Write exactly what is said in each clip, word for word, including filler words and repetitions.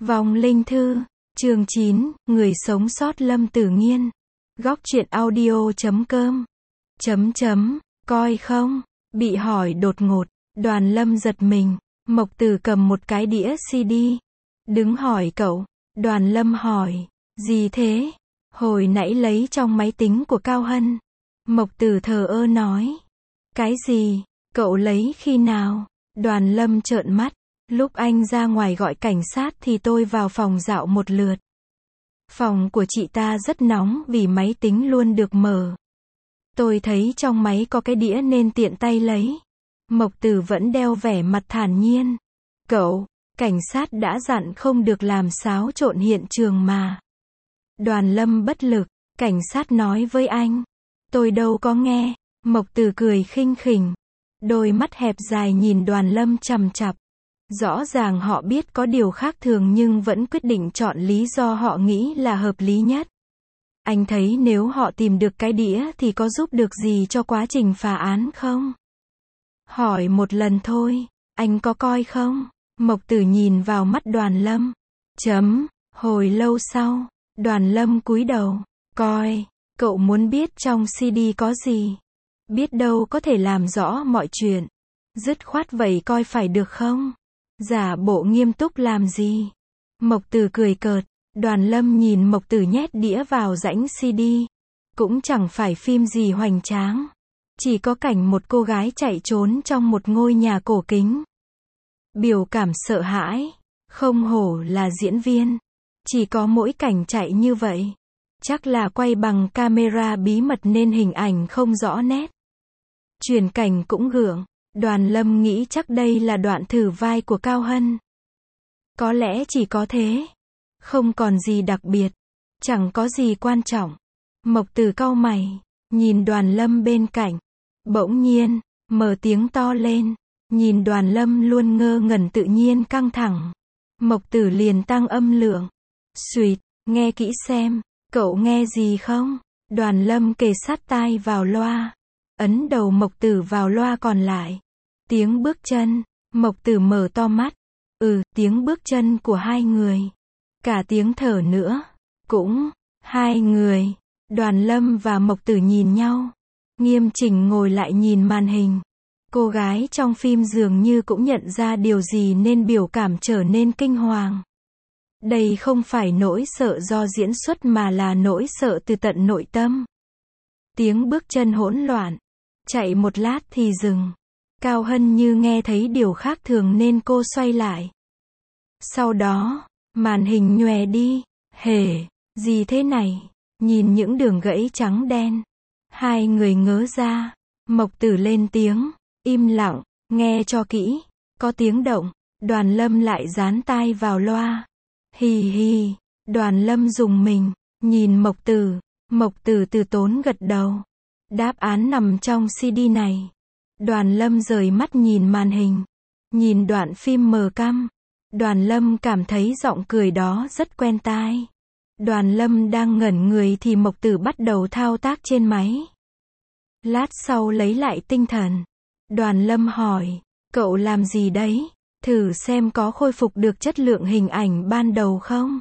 Vong linh thư, chương chín, người sống sót Lâm Tử Nghiên. Góc truyện audio chấm com. Chấm chấm, coi không? Bị hỏi đột ngột, Đoàn Lâm giật mình. Mộc Tử cầm một cái đĩa xê đê. Đứng hỏi cậu. Đoàn Lâm hỏi, gì thế? Hồi nãy lấy trong máy tính của Cao Hân. Mộc Tử thờ ơ nói. Cái gì? Cậu lấy khi nào? Đoàn Lâm trợn mắt. Lúc anh ra ngoài gọi cảnh sát thì tôi vào phòng dạo một lượt. Phòng của chị ta rất nóng vì máy tính luôn được mở. Tôi thấy trong máy có cái đĩa nên tiện tay lấy. Mộc Tử vẫn đeo vẻ mặt thản nhiên. Cậu, cảnh sát đã dặn không được làm xáo trộn hiện trường mà. Đoàn Lâm bất lực, cảnh sát nói với anh. Tôi đâu có nghe. Mộc Tử cười khinh khỉnh. Đôi mắt hẹp dài nhìn Đoàn Lâm chằm chằm. Rõ ràng họ biết có điều khác thường nhưng vẫn quyết định chọn lý do họ nghĩ là hợp lý nhất. Anh thấy nếu họ tìm được cái đĩa thì có giúp được gì cho quá trình phá án không? Hỏi một lần thôi, anh có coi không? Mộc Tử nhìn vào mắt Đoàn Lâm. Chấm, hồi lâu sau, Đoàn Lâm cúi đầu. Coi, cậu muốn biết trong xê đê có gì? Biết đâu có thể làm rõ mọi chuyện. Dứt khoát vậy coi phải được không? Giả bộ nghiêm túc làm gì? Mộc Tử cười cợt. Đoàn Lâm nhìn Mộc Tử nhét đĩa vào rãnh xê đê. Cũng chẳng phải phim gì hoành tráng. Chỉ có cảnh một cô gái chạy trốn trong một ngôi nhà cổ kính. Biểu cảm sợ hãi. Không hổ là diễn viên. Chỉ có mỗi cảnh chạy như vậy. Chắc là quay bằng camera bí mật nên hình ảnh không rõ nét. Chuyển cảnh cũng gượng. Đoàn Lâm nghĩ chắc đây là đoạn thử vai của Cao Hân. Có lẽ chỉ có thế. Không còn gì đặc biệt. Chẳng có gì quan trọng. Mộc Tử cau mày. Nhìn Đoàn Lâm bên cạnh. Bỗng nhiên, mở tiếng to lên. Nhìn Đoàn Lâm luôn ngơ ngẩn tự nhiên căng thẳng. Mộc Tử liền tăng âm lượng. Xuyệt, nghe kỹ xem. Cậu nghe gì không? Đoàn Lâm kề sát tai vào loa. Ấn đầu Mộc Tử vào loa còn lại. Tiếng bước chân. Mộc Tử mở to mắt. Ừ, tiếng bước chân của hai người. Cả tiếng thở nữa. Cũng, hai người. Đoàn Lâm và Mộc Tử nhìn nhau. Nghiêm chỉnh ngồi lại nhìn màn hình. Cô gái trong phim dường như cũng nhận ra điều gì nên biểu cảm trở nên kinh hoàng. Đây không phải nỗi sợ do diễn xuất mà là nỗi sợ từ tận nội tâm. Tiếng bước chân hỗn loạn. Chạy một lát thì dừng. Cao Hân như nghe thấy điều khác thường nên cô xoay lại. Sau đó, màn hình nhòe đi. Hề, gì thế này? Nhìn những đường gãy trắng đen. Hai người ngớ ra. Mộc Tử lên tiếng. Im lặng, nghe cho kỹ. Có tiếng động. Đoàn Lâm lại dán tai vào loa. Hì hì. Đoàn Lâm rùng mình. Nhìn Mộc Tử. Mộc Tử từ tốn gật đầu. Đáp án nằm trong xê đê này. Đoàn Lâm rời mắt nhìn màn hình. Nhìn đoạn phim mờ căm. Đoàn Lâm cảm thấy giọng cười đó rất quen tai. Đoàn Lâm đang ngẩn người thì Mộc Tử bắt đầu thao tác trên máy. Lát sau lấy lại tinh thần. Đoàn Lâm hỏi, cậu làm gì đấy? Thử xem có khôi phục được chất lượng hình ảnh ban đầu không?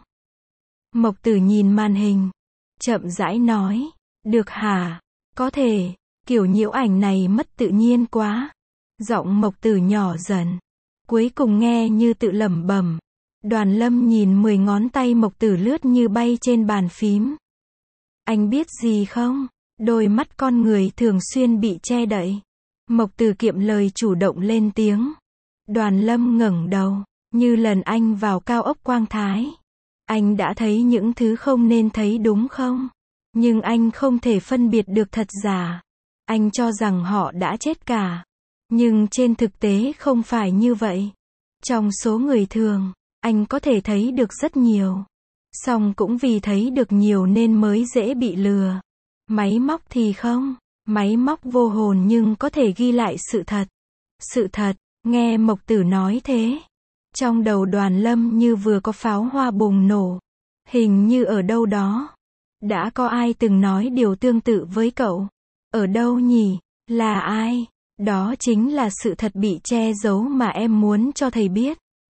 Mộc Tử nhìn màn hình. Chậm rãi nói, được hả? Có thể, kiểu nhiễu ảnh này mất tự nhiên quá. Giọng Mộc Tử nhỏ dần. Cuối cùng nghe như tự lẩm bẩm. Đoàn Lâm nhìn mười ngón tay Mộc Tử lướt như bay trên bàn phím. Anh biết gì không? Đôi mắt con người thường xuyên bị che đậy. Mộc Tử kiệm lời chủ động lên tiếng. Đoàn Lâm ngẩng đầu. Như lần anh vào cao ốc Quang Thái. Anh đã thấy những thứ không nên thấy đúng không? Nhưng anh không thể phân biệt được thật giả. Anh cho rằng họ đã chết cả. Nhưng trên thực tế không phải như vậy. Trong số người thường, anh có thể thấy được rất nhiều. Song cũng vì thấy được nhiều nên mới dễ bị lừa. Máy móc thì không. Máy móc vô hồn nhưng có thể ghi lại sự thật. Sự thật, nghe Mộc Tử nói thế. Trong đầu Đoàn Lâm như vừa có pháo hoa bùng nổ. Hình như ở đâu đó. Đã có ai từng nói điều tương tự với cậu? Ở đâu nhỉ? Là ai? Đó chính là sự thật bị che giấu mà em muốn cho thầy biết.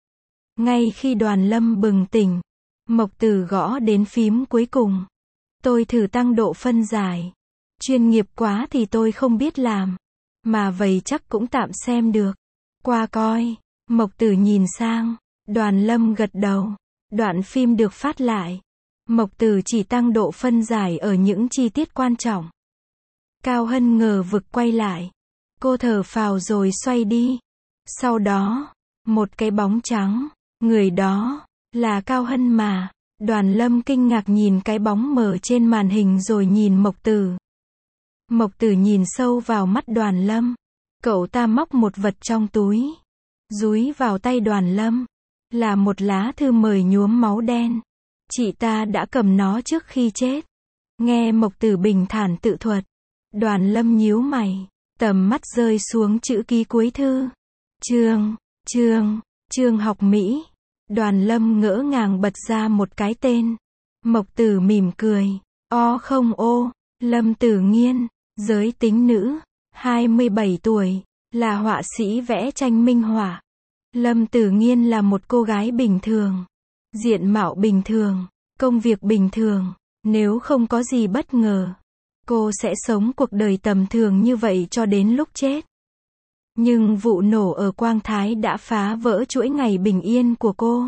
Ngay khi Đoàn Lâm bừng tỉnh, Mộc Tử gõ đến phím cuối cùng. Tôi thử tăng độ phân giải. Chuyên nghiệp quá thì tôi không biết làm. Mà vậy chắc cũng tạm xem được. Qua coi. Mộc Tử nhìn sang. Đoàn Lâm gật đầu. Đoạn phim được phát lại. Mộc Tử chỉ tăng độ phân giải ở những chi tiết quan trọng. Cao Hân ngờ vực quay lại. Cô thở phào rồi xoay đi. Sau đó, một cái bóng trắng. Người đó, là Cao Hân mà. Đoàn Lâm kinh ngạc nhìn cái bóng mờ trên màn hình rồi nhìn Mộc Tử. Mộc Tử nhìn sâu vào mắt Đoàn Lâm. Cậu ta móc một vật trong túi. Dúi vào tay Đoàn Lâm. Là một lá thư mời nhuốm máu đen. Chị ta đã cầm nó trước khi chết. Nghe Mộc Tử bình thản tự thuật. Đoàn Lâm nhíu mày. Tầm mắt rơi xuống chữ ký cuối thư. Trương, Trương, Trương Học Mỹ. Đoàn Lâm ngỡ ngàng bật ra một cái tên. Mộc Tử mỉm cười. O không ô, Lâm Tử Nghiên, giới tính nữ, hai mươi bảy tuổi, là họa sĩ vẽ tranh minh họa. Lâm Tử Nghiên là một cô gái bình thường. Diện mạo bình thường, công việc bình thường. Nếu không có gì bất ngờ, cô sẽ sống cuộc đời tầm thường như vậy cho đến lúc chết. Nhưng vụ nổ ở Quang Thái đã phá vỡ chuỗi ngày bình yên của cô.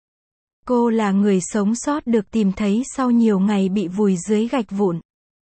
Cô là người sống sót được tìm thấy sau nhiều ngày bị vùi dưới gạch vụn.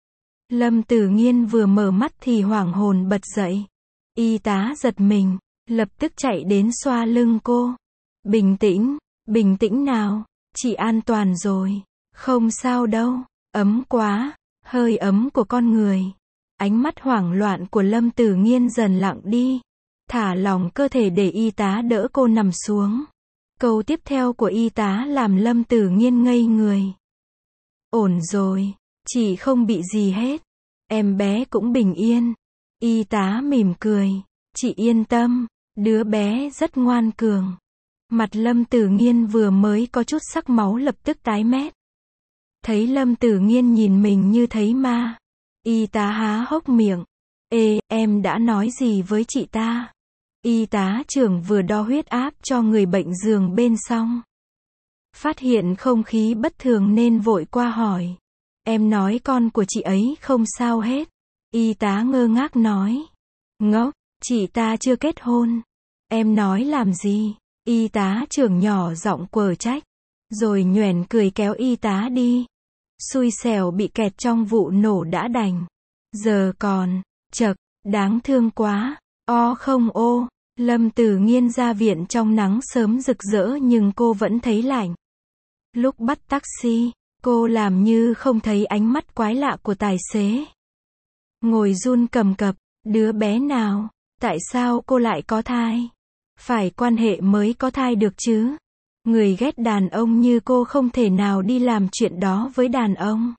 Lâm Tử Nghiên vừa mở mắt thì hoảng hồn bật dậy. Y tá giật mình, lập tức chạy đến xoa lưng cô. Bình tĩnh, bình tĩnh nào, chị an toàn rồi. Không sao đâu, ấm quá, hơi ấm của con người. Ánh mắt hoảng loạn của Lâm Tử Nghiên dần lặng đi. Thả lỏng cơ thể để y tá đỡ cô nằm xuống. Câu tiếp theo của y tá làm Lâm Tử Nghiên ngây người. Ổn rồi, chị không bị gì hết. Em bé cũng bình yên. Y tá mỉm cười. Chị yên tâm, đứa bé rất ngoan cường. Mặt Lâm Tử Nghiên vừa mới có chút sắc máu lập tức tái mét. Thấy Lâm Tử Nghiên nhìn mình như thấy ma. Y tá há hốc miệng. Ê, em đã nói gì với chị ta? Y tá trưởng vừa đo huyết áp cho người bệnh giường bên xong. Phát hiện không khí bất thường nên vội qua hỏi. Em nói con của chị ấy không sao hết. Y tá ngơ ngác nói. Ngốc, chị ta chưa kết hôn. Em nói làm gì? Y tá trưởng nhỏ giọng quở trách. Rồi nhoẻn cười kéo y tá đi. Xui xẻo bị kẹt trong vụ nổ đã đành. Giờ còn, chậc, đáng thương quá. O không ô, Lâm Tử Nghiên ra viện trong nắng sớm rực rỡ nhưng cô vẫn thấy lạnh. Lúc bắt taxi, cô làm như không thấy ánh mắt quái lạ của tài xế. Ngồi run cầm cập, đứa bé nào, tại sao cô lại có thai? Phải quan hệ mới có thai được chứ? Người ghét đàn ông như cô không thể nào đi làm chuyện đó với đàn ông.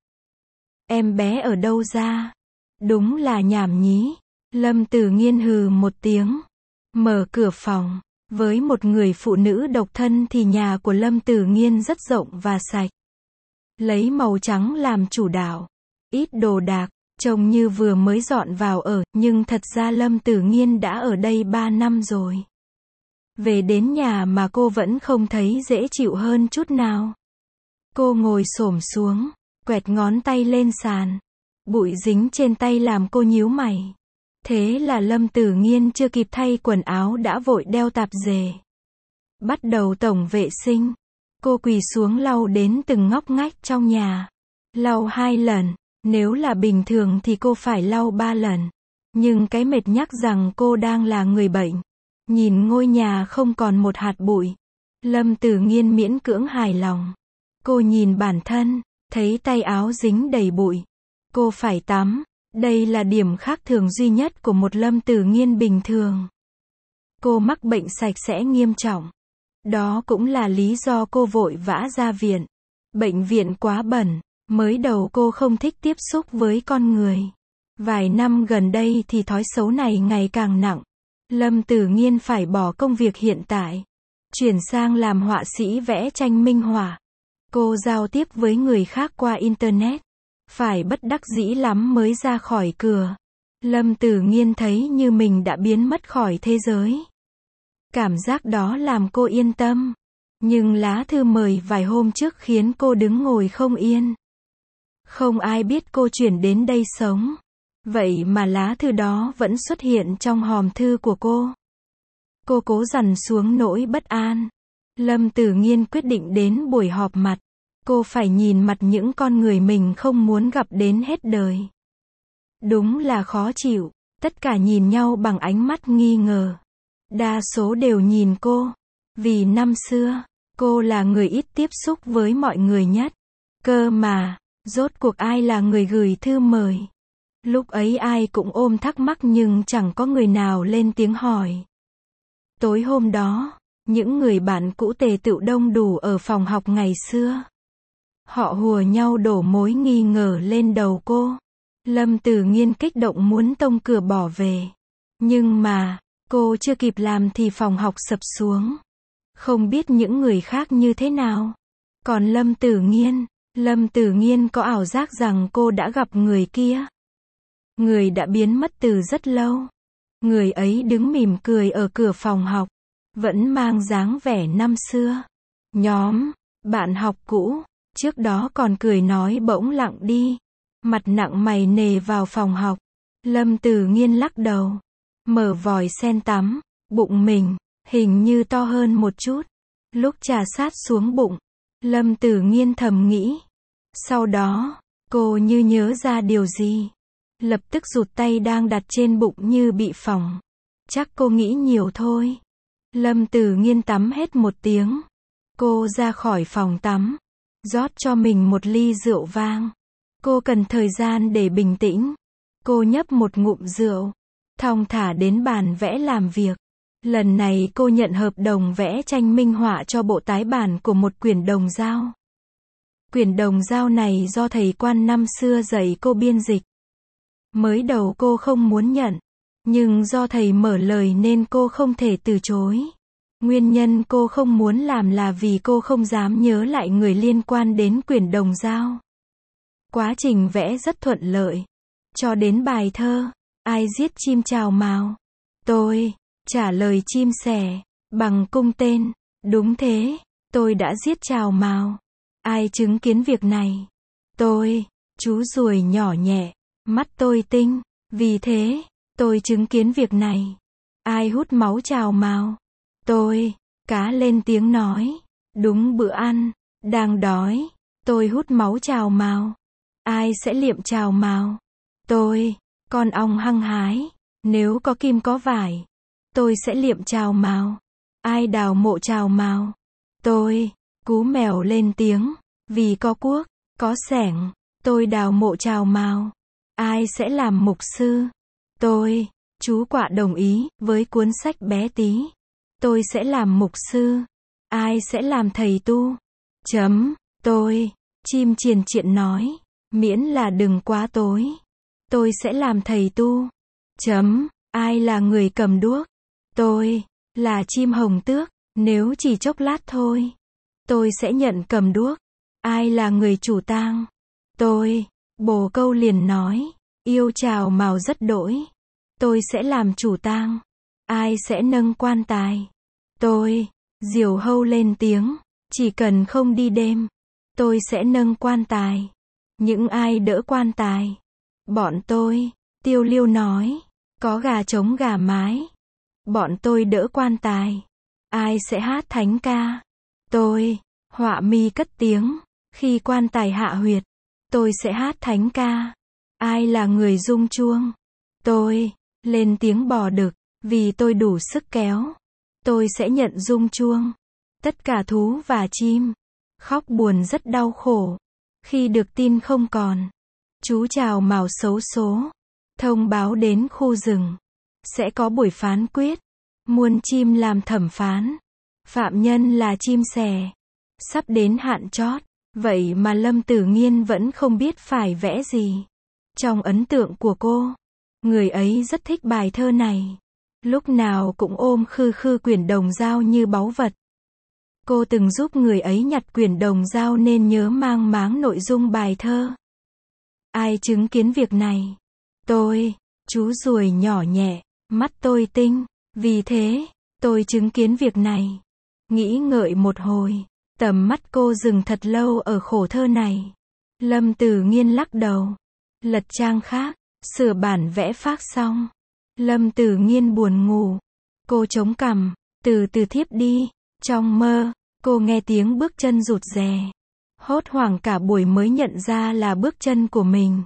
Em bé ở đâu ra? Đúng là nhảm nhí. Lâm Tử Nghiên hừ một tiếng. Mở cửa phòng. Với một người phụ nữ độc thân thì nhà của Lâm Tử Nghiên rất rộng và sạch. Lấy màu trắng làm chủ đạo. Ít đồ đạc, trông như vừa mới dọn vào ở, nhưng thật ra Lâm Tử Nghiên đã ở đây ba năm rồi. Về đến nhà mà cô vẫn không thấy dễ chịu hơn chút nào. Cô ngồi xổm xuống, quẹt ngón tay lên sàn. Bụi dính trên tay làm cô nhíu mày. Thế là Lâm Tử Nghiên chưa kịp thay quần áo đã vội đeo tạp dề. Bắt đầu tổng vệ sinh. Cô quỳ xuống lau đến từng ngóc ngách trong nhà. Lau hai lần. Nếu là bình thường thì cô phải lau ba lần. Nhưng cái mệt nhắc rằng cô đang là người bệnh. Nhìn ngôi nhà không còn một hạt bụi. Lâm Tử Nghiên miễn cưỡng hài lòng. Cô nhìn bản thân, thấy tay áo dính đầy bụi. Cô phải tắm. Đây là điểm khác thường duy nhất của một Lâm Tử Nghiên bình thường. Cô mắc bệnh sạch sẽ nghiêm trọng. Đó cũng là lý do cô vội vã ra viện. Bệnh viện quá bẩn. Mới đầu cô không thích tiếp xúc với con người. Vài năm gần đây thì thói xấu này ngày càng nặng. Lâm Tử Nghiên phải bỏ công việc hiện tại. Chuyển sang làm họa sĩ vẽ tranh minh họa. Cô giao tiếp với người khác qua Internet. Phải bất đắc dĩ lắm mới ra khỏi cửa. Lâm Tử Nghiên thấy như mình đã biến mất khỏi thế giới. Cảm giác đó làm cô yên tâm. Nhưng lá thư mời vài hôm trước khiến cô đứng ngồi không yên. Không ai biết cô chuyển đến đây sống. Vậy mà lá thư đó vẫn xuất hiện trong hòm thư của cô. Cô cố dằn xuống nỗi bất an. Lâm Tử Nghiên quyết định đến buổi họp mặt. Cô phải nhìn mặt những con người mình không muốn gặp đến hết đời. Đúng là khó chịu. Tất cả nhìn nhau bằng ánh mắt nghi ngờ. Đa số đều nhìn cô. Vì năm xưa, cô là người ít tiếp xúc với mọi người nhất. Cơ mà, rốt cuộc ai là người gửi thư mời? Lúc ấy ai cũng ôm thắc mắc nhưng chẳng có người nào lên tiếng hỏi. Tối hôm đó, những người bạn cũ tề tựu đông đủ ở phòng học ngày xưa. Họ hùa nhau đổ mối nghi ngờ lên đầu cô. Lâm Tử Nghiên kích động muốn tông cửa bỏ về. Nhưng mà, cô chưa kịp làm thì phòng học sập xuống. Không biết những người khác như thế nào. Còn Lâm Tử Nghiên, Lâm Tử Nghiên có ảo giác rằng cô đã gặp người kia. Người đã biến mất từ rất lâu. Người ấy đứng mỉm cười ở cửa phòng học. Vẫn mang dáng vẻ năm xưa. Nhóm, bạn học cũ, trước đó còn cười nói bỗng lặng đi. Mặt nặng mày nề vào phòng học. Lâm Tử Nghiên lắc đầu. Mở vòi sen tắm. Bụng mình, hình như to hơn một chút. Lúc trà sát xuống bụng, Lâm Tử Nghiên thầm nghĩ. Sau đó, cô như nhớ ra điều gì. Lập tức rụt tay đang đặt trên bụng như bị phỏng. Chắc cô nghĩ nhiều thôi. Lâm Tử Nghiên tắm hết một tiếng. Cô ra khỏi phòng tắm. Rót cho mình một ly rượu vang. Cô cần thời gian để bình tĩnh. Cô nhấp một ngụm rượu. Thong thả đến bàn vẽ làm việc. Lần này cô nhận hợp đồng vẽ tranh minh họa cho bộ tái bản của một quyển đồng dao. Quyển đồng dao này do thầy quan năm xưa dạy cô biên dịch. Mới đầu cô không muốn nhận. Nhưng do thầy mở lời nên cô không thể từ chối. Nguyên nhân cô không muốn làm là vì cô không dám nhớ lại người liên quan đến quyển đồng dao. Quá trình vẽ rất thuận lợi. Cho đến bài thơ, ai giết chim chào mào? Tôi, trả lời chim sẻ, bằng cung tên. Đúng thế, tôi đã giết chào mào. Ai chứng kiến việc này? Tôi, chú ruồi nhỏ nhẹ, mắt tôi tinh. Vì thế, tôi chứng kiến việc này. Ai hút máu chào mào? Tôi, cá lên tiếng nói. Đúng bữa ăn, đang đói, tôi hút máu chào mào. Ai sẽ liệm chào mào? Tôi, con ong hăng hái, nếu có kim có vải, tôi sẽ liệm chào mào. Ai đào mộ chào mào? Tôi, cú mèo lên tiếng, vì có cuốc, có xẻng, tôi đào mộ chào mào. Ai sẽ làm mục sư? Tôi, chú quạ đồng ý với cuốn sách bé tí. Tôi sẽ làm mục sư. Ai sẽ làm thầy tu? Chấm, tôi, chim triền triện nói, miễn là đừng quá tối. Tôi sẽ làm thầy tu. Chấm, ai là người cầm đuốc? Tôi, là chim hồng tước, nếu chỉ chốc lát thôi. Tôi sẽ nhận cầm đuốc. Ai là người chủ tang? Tôi, bồ câu liền nói, yêu chào mào rất đỗi. Tôi sẽ làm chủ tang. Ai sẽ nâng quan tài? Tôi, diều hâu lên tiếng, chỉ cần không đi đêm, tôi sẽ nâng quan tài. Những ai đỡ quan tài? Bọn tôi, tiêu liêu nói, có gà trống gà mái. Bọn tôi đỡ quan tài. Ai sẽ hát thánh ca? Tôi, họa mi cất tiếng, khi quan tài hạ huyệt, tôi sẽ hát thánh ca. Ai là người rung chuông? Tôi, lên tiếng bò đực, vì tôi đủ sức kéo. Tôi sẽ nhận rung chuông. Tất cả thú và chim khóc buồn rất đau khổ khi được tin không còn. Chú chào mào xấu số thông báo đến khu rừng sẽ có buổi phán quyết. Muôn chim làm thẩm phán. Phạm nhân là chim sẻ. Sắp đến hạn chót. Vậy mà Lâm Tử Nghiên vẫn không biết phải vẽ gì. Trong ấn tượng của cô, người ấy rất thích bài thơ này. Lúc nào cũng ôm khư khư quyển đồng dao như báu vật. Cô từng giúp người ấy nhặt quyển đồng dao nên nhớ mang máng nội dung bài thơ. Ai chứng kiến việc này? Tôi, chú ruồi nhỏ nhẹ, mắt tôi tinh. Vì thế, tôi chứng kiến việc này. Nghĩ ngợi một hồi, tầm mắt cô dừng thật lâu ở khổ thơ này. Lâm Tử Nghiên lắc đầu, lật trang khác, sửa bản vẽ phác xong. Lâm Tử Nghiên buồn ngủ. Cô chống cằm, từ từ thiếp đi. Trong mơ, cô nghe tiếng bước chân rụt rè. Hốt hoảng cả buổi mới nhận ra là bước chân của mình.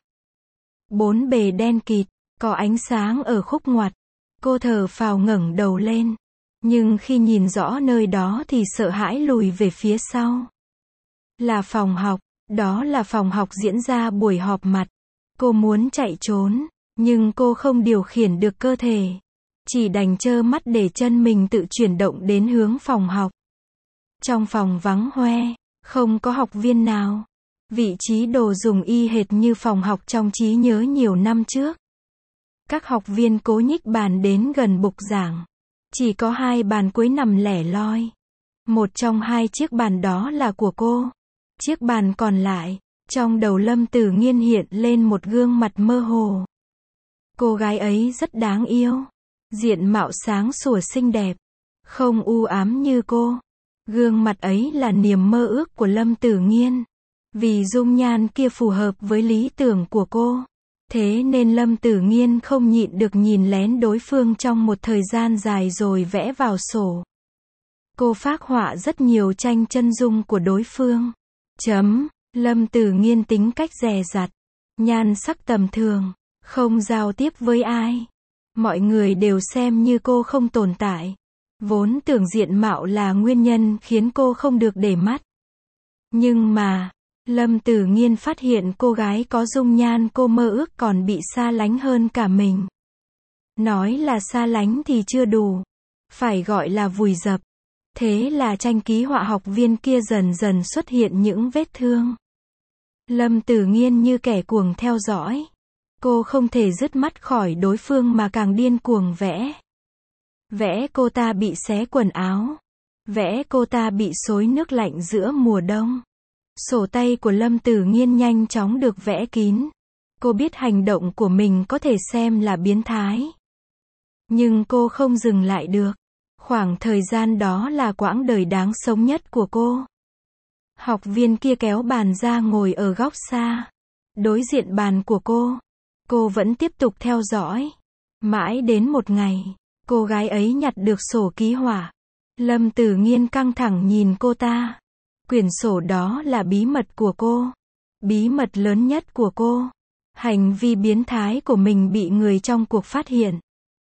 Bốn bề đen kịt, có ánh sáng ở khúc ngoặt. Cô thở phào ngẩng đầu lên. Nhưng khi nhìn rõ nơi đó thì sợ hãi lùi về phía sau. Là phòng học, đó là phòng học diễn ra buổi họp mặt. Cô muốn chạy trốn, nhưng cô không điều khiển được cơ thể. Chỉ đành trơ mắt để chân mình tự chuyển động đến hướng phòng học. Trong phòng vắng hoe, không có học viên nào. Vị trí đồ dùng y hệt như phòng học trong trí nhớ nhiều năm trước. Các học viên cố nhích bàn đến gần bục giảng. Chỉ có hai bàn cuối nằm lẻ loi. Một trong hai chiếc bàn đó là của cô. Chiếc bàn còn lại, trong đầu Lâm Tử Nghiên hiện lên một gương mặt mơ hồ. Cô gái ấy rất đáng yêu. Diện mạo sáng sủa xinh đẹp. Không u ám như cô. Gương mặt ấy là niềm mơ ước của Lâm Tử Nghiên. Vì dung nhan kia phù hợp với lý tưởng của cô. Thế nên Lâm Tử Nghiên không nhịn được nhìn lén đối phương trong một thời gian dài rồi vẽ vào sổ. Cô phác họa rất nhiều tranh chân dung của đối phương. Chấm. Lâm Tử Nghiên tính cách dè dặt. Nhan sắc tầm thường. Không giao tiếp với ai. Mọi người đều xem như cô không tồn tại. Vốn tưởng diện mạo là nguyên nhân khiến cô không được để mắt. Nhưng mà, Lâm Tử Nghiên phát hiện cô gái có dung nhan cô mơ ước còn bị xa lánh hơn cả mình. Nói là xa lánh thì chưa đủ. Phải gọi là vùi dập. Thế là tranh ký họa học viên kia dần dần xuất hiện những vết thương. Lâm Tử Nghiên như kẻ cuồng theo dõi. Cô không thể dứt mắt khỏi đối phương mà càng điên cuồng vẽ. Vẽ cô ta bị xé quần áo. Vẽ cô ta bị xối nước lạnh giữa mùa đông. Sổ tay của Lâm Tử Nghiên nhanh chóng được vẽ kín. Cô biết hành động của mình có thể xem là biến thái. Nhưng cô không dừng lại được. Khoảng thời gian đó là quãng đời đáng sống nhất của cô. Học viên kia kéo bàn ra ngồi ở góc xa. Đối diện bàn của cô. Cô vẫn tiếp tục theo dõi. Mãi đến một ngày, cô gái ấy nhặt được sổ ký họa. Lâm Tử Nghiên căng thẳng nhìn cô ta. Quyển sổ đó là bí mật của cô. Bí mật lớn nhất của cô. Hành vi biến thái của mình bị người trong cuộc phát hiện.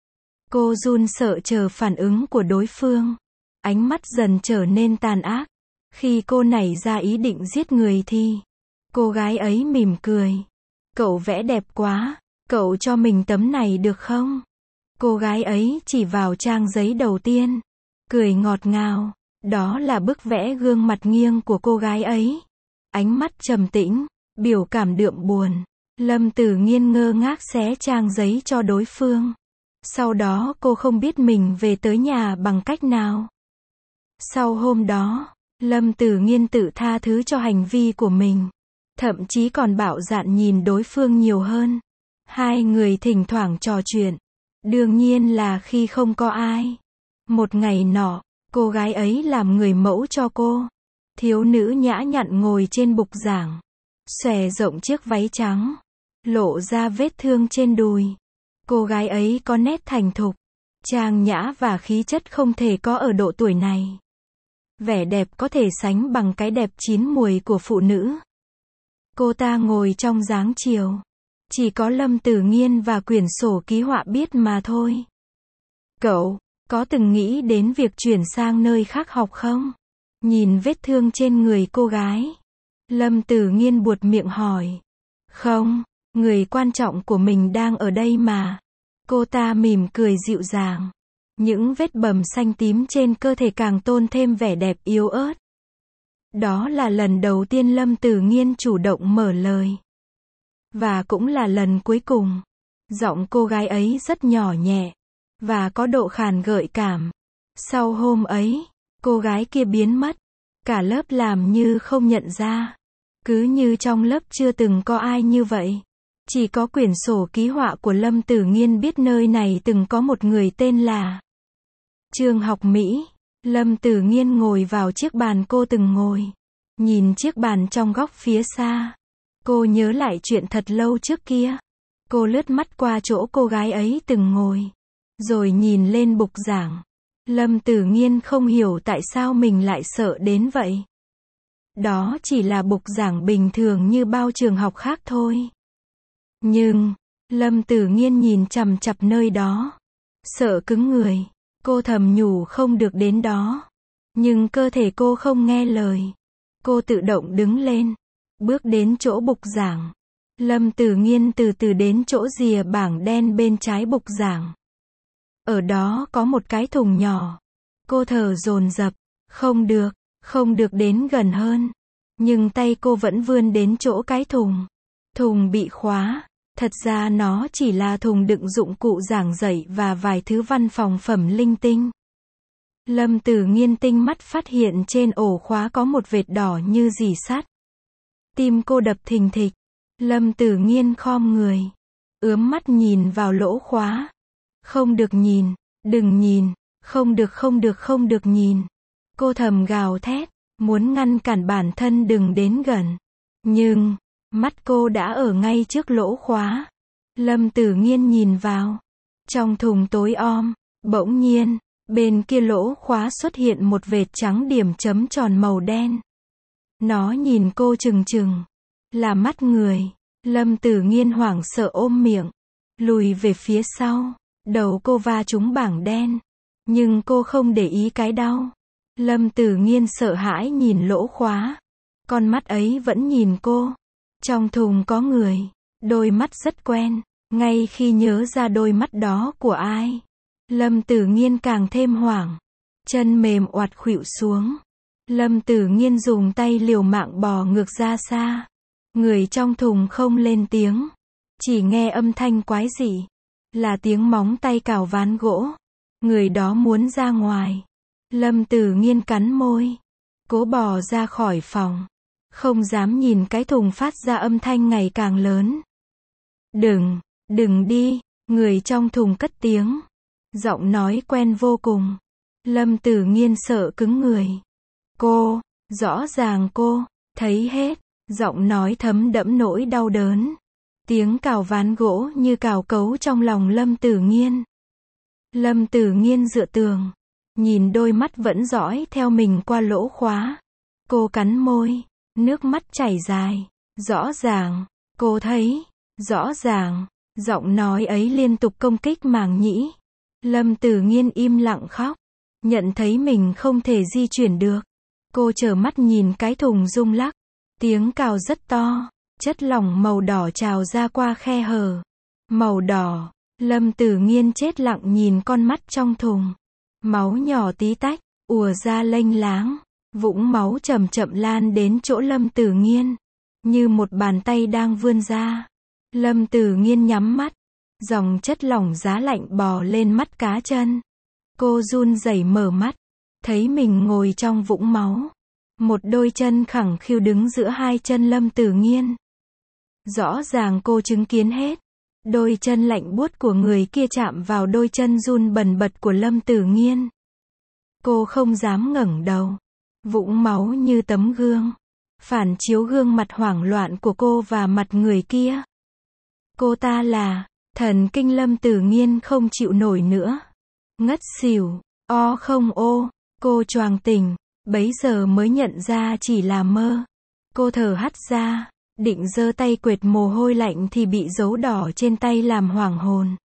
Cô run sợ chờ phản ứng của đối phương. Ánh mắt dần trở nên tàn ác. Khi cô nảy ra ý định giết người thì cô gái ấy mỉm cười. Cậu vẽ đẹp quá. Cậu cho mình tấm này được không? Cô gái ấy chỉ vào trang giấy đầu tiên. Cười ngọt ngào. Đó là bức vẽ gương mặt nghiêng của cô gái ấy. Ánh mắt trầm tĩnh, biểu cảm đượm buồn. Lâm Tử Nghiên ngơ ngác xé trang giấy cho đối phương. Sau đó cô không biết mình về tới nhà bằng cách nào. Sau hôm đó, Lâm Tử Nghiên tự tha thứ cho hành vi của mình. Thậm chí còn bạo dạn nhìn đối phương nhiều hơn. Hai người thỉnh thoảng trò chuyện. Đương nhiên là khi không có ai. Một ngày nọ, cô gái ấy làm người mẫu cho cô. Thiếu nữ nhã nhặn ngồi trên bục giảng. Xòe rộng chiếc váy trắng. Lộ ra vết thương trên đùi. Cô gái ấy có nét thành thục. Trang nhã và khí chất không thể có ở độ tuổi này. Vẻ đẹp có thể sánh bằng cái đẹp chín muồi của phụ nữ. Cô ta ngồi trong dáng chiều. Chỉ có Lâm Tử Nghiên và quyển sổ ký họa biết mà thôi. Cậu, có từng nghĩ đến việc chuyển sang nơi khác học không? Nhìn vết thương trên người cô gái. Lâm Tử Nghiên buột miệng hỏi. Không, người quan trọng của mình đang ở đây mà. Cô ta mỉm cười dịu dàng. Những vết bầm xanh tím trên cơ thể càng tôn thêm vẻ đẹp yếu ớt. Đó là lần đầu tiên Lâm Tử Nghiên chủ động mở lời. Và cũng là lần cuối cùng. Giọng cô gái ấy rất nhỏ nhẹ. Và có độ khàn gợi cảm. Sau hôm ấy, cô gái kia biến mất. Cả lớp làm như không nhận ra. Cứ như trong lớp chưa từng có ai như vậy. Chỉ có quyển sổ ký họa của Lâm Tử Nghiên biết nơi này từng có một người tên là Trương Học Mỹ. Lâm Tử Nghiên ngồi vào chiếc bàn cô từng ngồi. Nhìn chiếc bàn trong góc phía xa. Cô nhớ lại chuyện thật lâu trước kia. Cô lướt mắt qua chỗ cô gái ấy từng ngồi. Rồi nhìn lên bục giảng. Lâm Tử Nghiên không hiểu tại sao mình lại sợ đến vậy. Đó chỉ là bục giảng bình thường như bao trường học khác thôi. Nhưng, Lâm Tử Nghiên nhìn chằm chằm nơi đó. Sợ cứng người. Cô thầm nhủ không được đến đó. Nhưng cơ thể cô không nghe lời. Cô tự động đứng lên. Bước đến chỗ bục giảng. Lâm Tử Nghiên từ từ đến chỗ rìa bảng đen bên trái bục giảng. Ở đó có một cái thùng nhỏ. Cô thở dồn dập. Không được, không được đến gần hơn. Nhưng tay cô vẫn vươn đến chỗ cái thùng. Thùng bị khóa. Thật ra nó chỉ là thùng đựng dụng cụ giảng dạy và vài thứ văn phòng phẩm linh tinh. Lâm Tử Nghiên tinh mắt phát hiện trên ổ khóa có một vệt đỏ như rỉ sắt. Tim cô đập thình thịch. Lâm Tử Nghiên khom người. Ướm mắt nhìn vào lỗ khóa. Không được nhìn, đừng nhìn, không được không được không được nhìn. Cô thầm gào thét, muốn ngăn cản bản thân đừng đến gần. Nhưng, mắt cô đã ở ngay trước lỗ khóa. Lâm Tử Nghiên nhìn vào. Trong thùng tối om, bỗng nhiên, bên kia lỗ khóa xuất hiện một vệt trắng điểm chấm tròn màu đen. Nó nhìn cô trừng trừng. Là mắt người. Lâm Tử Nghiên hoảng sợ ôm miệng. Lùi về phía sau. Đầu cô va trúng bảng đen. Nhưng cô không để ý cái đau. Lâm Tử Nghiên sợ hãi nhìn lỗ khóa. Con mắt ấy vẫn nhìn cô. Trong thùng có người. Đôi mắt rất quen. Ngay khi nhớ ra đôi mắt đó của ai, Lâm Tử Nghiên càng thêm hoảng. Chân mềm oặt khuỵu xuống. Lâm Tử Nghiên dùng tay liều mạng bò ngược ra xa. Người trong thùng không lên tiếng. Chỉ nghe âm thanh quái dị. Là tiếng móng tay cào ván gỗ. Người đó muốn ra ngoài. Lâm Tử Nghiên cắn môi. Cố bò ra khỏi phòng. Không dám nhìn cái thùng phát ra âm thanh ngày càng lớn. Đừng, đừng đi, người trong thùng cất tiếng. Giọng nói quen vô cùng. Lâm Tử Nghiên sợ cứng người. Cô, rõ ràng cô, thấy hết. Giọng nói thấm đẫm nỗi đau đớn. Tiếng cào ván gỗ như cào cấu trong lòng Lâm Tử Nghiên. Lâm Tử Nghiên dựa tường. Nhìn đôi mắt vẫn dõi theo mình qua lỗ khóa. Cô cắn môi. Nước mắt chảy dài. Rõ ràng. Cô thấy. Rõ ràng. Giọng nói ấy liên tục công kích màng nhĩ. Lâm Tử Nghiên im lặng khóc. Nhận thấy mình không thể di chuyển được. Cô trợn mắt nhìn cái thùng rung lắc. Tiếng cào rất to. Chất lỏng màu đỏ trào ra qua khe hở. Màu đỏ. Lâm Tử Nghiên chết lặng nhìn con mắt trong thùng. Máu nhỏ tí tách, ùa ra lênh láng. Vũng máu chậm chậm lan đến chỗ Lâm Tử Nghiên. Như một bàn tay đang vươn ra. Lâm Tử Nghiên nhắm mắt. Dòng chất lỏng giá lạnh bò lên mắt cá chân. Cô run rẩy mở mắt. Thấy mình ngồi trong vũng máu. Một đôi chân khẳng khiu đứng giữa hai chân Lâm Tử Nghiên. Rõ ràng cô chứng kiến hết. Đôi chân lạnh buốt của người kia chạm vào đôi chân run bần bật của Lâm Tử Nghiên. Cô không dám ngẩng đầu. Vũng máu như tấm gương. Phản chiếu gương mặt hoảng loạn của cô và mặt người kia. Cô ta là, thần kinh Lâm Tử Nghiên không chịu nổi nữa. Ngất xỉu, o không ô, cô choàng tỉnh, bấy giờ mới nhận ra chỉ là mơ. Cô thở hắt ra, định giơ tay quệt mồ hôi lạnh thì bị dấu đỏ trên tay làm hoảng hồn.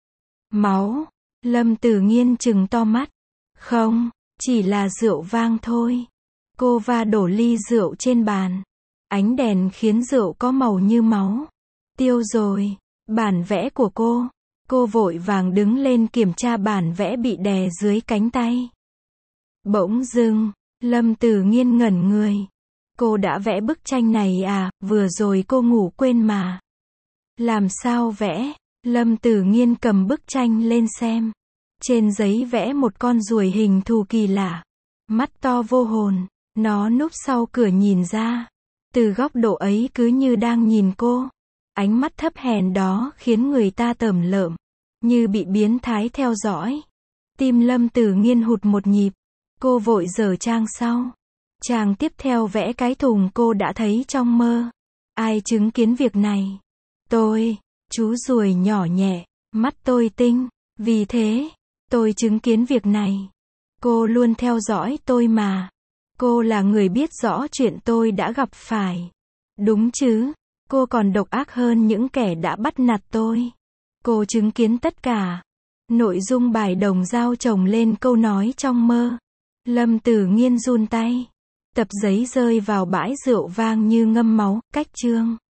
Máu, Lâm Tử Nghiên trừng to mắt. Không, chỉ là rượu vang thôi. Cô va đổ ly rượu trên bàn. Ánh đèn khiến rượu có màu như máu. Tiêu rồi, bản vẽ của cô. Cô vội vàng đứng lên kiểm tra bản vẽ bị đè dưới cánh tay. Bỗng dưng, Lâm Tử Nghiên ngẩn người. Cô đã vẽ bức tranh này à, vừa rồi cô ngủ quên mà. Làm sao vẽ? Lâm Tử Nghiên cầm bức tranh lên xem. Trên giấy vẽ một con ruồi hình thù kỳ lạ. Mắt to vô hồn, nó núp sau cửa nhìn ra. Từ góc độ ấy cứ như đang nhìn cô. Ánh mắt thấp hèn đó khiến người ta tởm lợm. Như bị biến thái theo dõi. Tim Lâm Tử Nghiên hụt một nhịp. Cô vội dở trang sau. Trang tiếp theo vẽ cái thùng cô đã thấy trong mơ. Ai chứng kiến việc này? Tôi. Chú ruồi nhỏ nhẹ. Mắt tôi tinh. Vì thế, tôi chứng kiến việc này. Cô luôn theo dõi tôi mà. Cô là người biết rõ chuyện tôi đã gặp phải. Đúng chứ? Cô còn độc ác hơn những kẻ đã bắt nạt tôi. Cô chứng kiến tất cả. Nội dung bài đồng dao chồng lên câu nói trong mơ. Lâm Tử Nghiên run tay. Tập giấy rơi vào bãi rượu vang như ngâm máu. Cách chương.